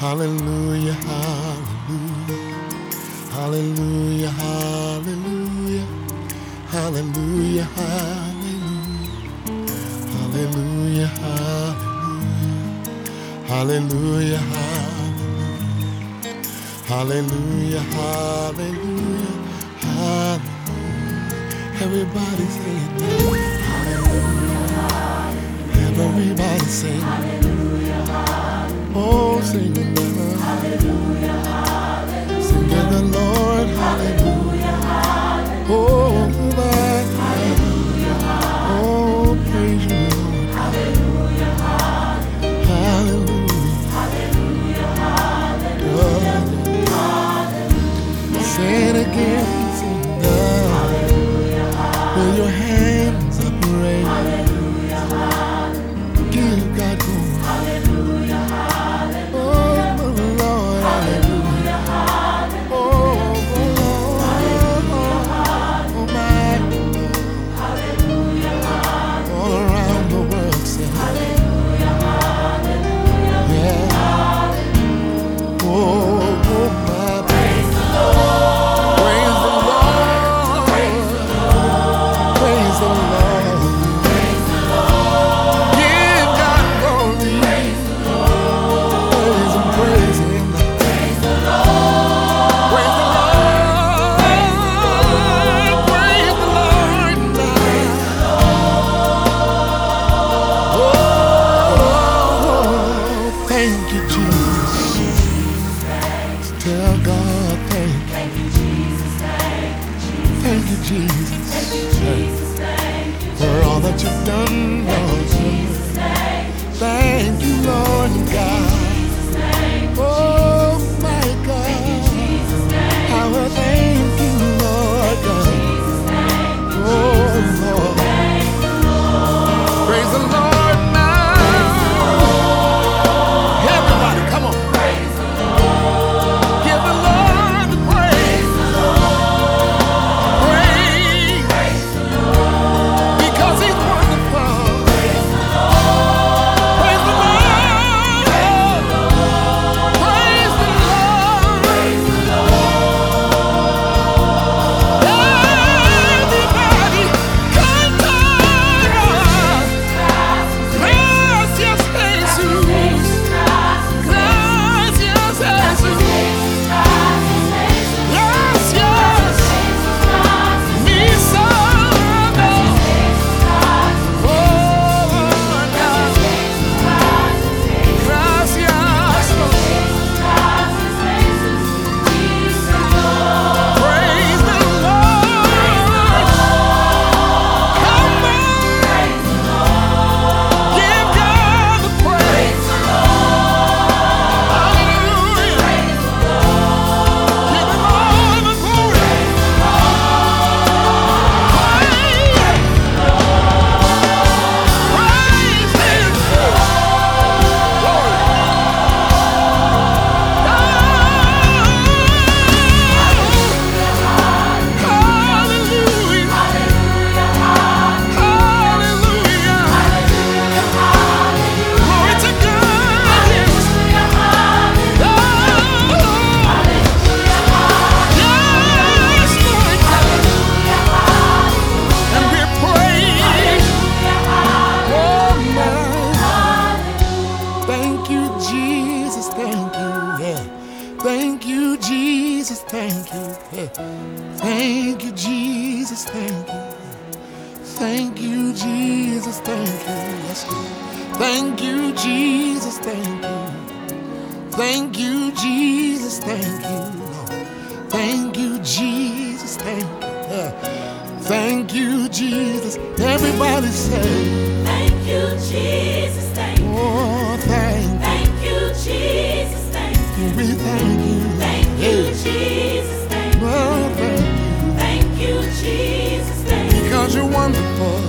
Hallelujah, hallelujah, hallelujah, hallelujah, hallelujah, hallelujah, hallelujah, hallelujah, hallelujah, hallelujah, hallelujah. Everybody say it now. Everybody sing. Oh, sing it now. Sing to the Lord. Hallelujah. Oh, my. Oh, praise you, Lord. Hallelujah. Hallelujah. Say it again. Sing now. With your hands upraised. Give God glory. Hallelujah, hallelujah. Oh, Lord, hallelujah, hallelujah. Oh, Lord, oh, my hallelujah, hallelujah. All around the world say hallelujah, hallelujah. Yeah. Hallelujah. Oh, my praise the Lord. Praise the Lord. Praise the Lord. Praise the Lord. Thank you, Jesus. Tell God thank you, Jesus. Thank you, Jesus. For all that you've done, Lord. Thank you, Lord God. Oh, my God. I will thank you, Lord God. Oh, Lord. Praise the Lord. Thank you, Jesus, thank you. Thank you, Jesus, thank you. Thank you, Jesus, thank you. Yes, Lord. Thank you, Jesus, thank you. Thank you, Jesus, thank you. Lord. Thank you, Jesus, thank you. Thank you, Jesus. Everybody say, thank you, Jesus, thank you. Oh, thank you. Thank you, Jesus, thank you. We thank you. Thank you, Jesus, thank you. Oh, thank you. Thank you, Jesus, thank you. Because you're wonderful.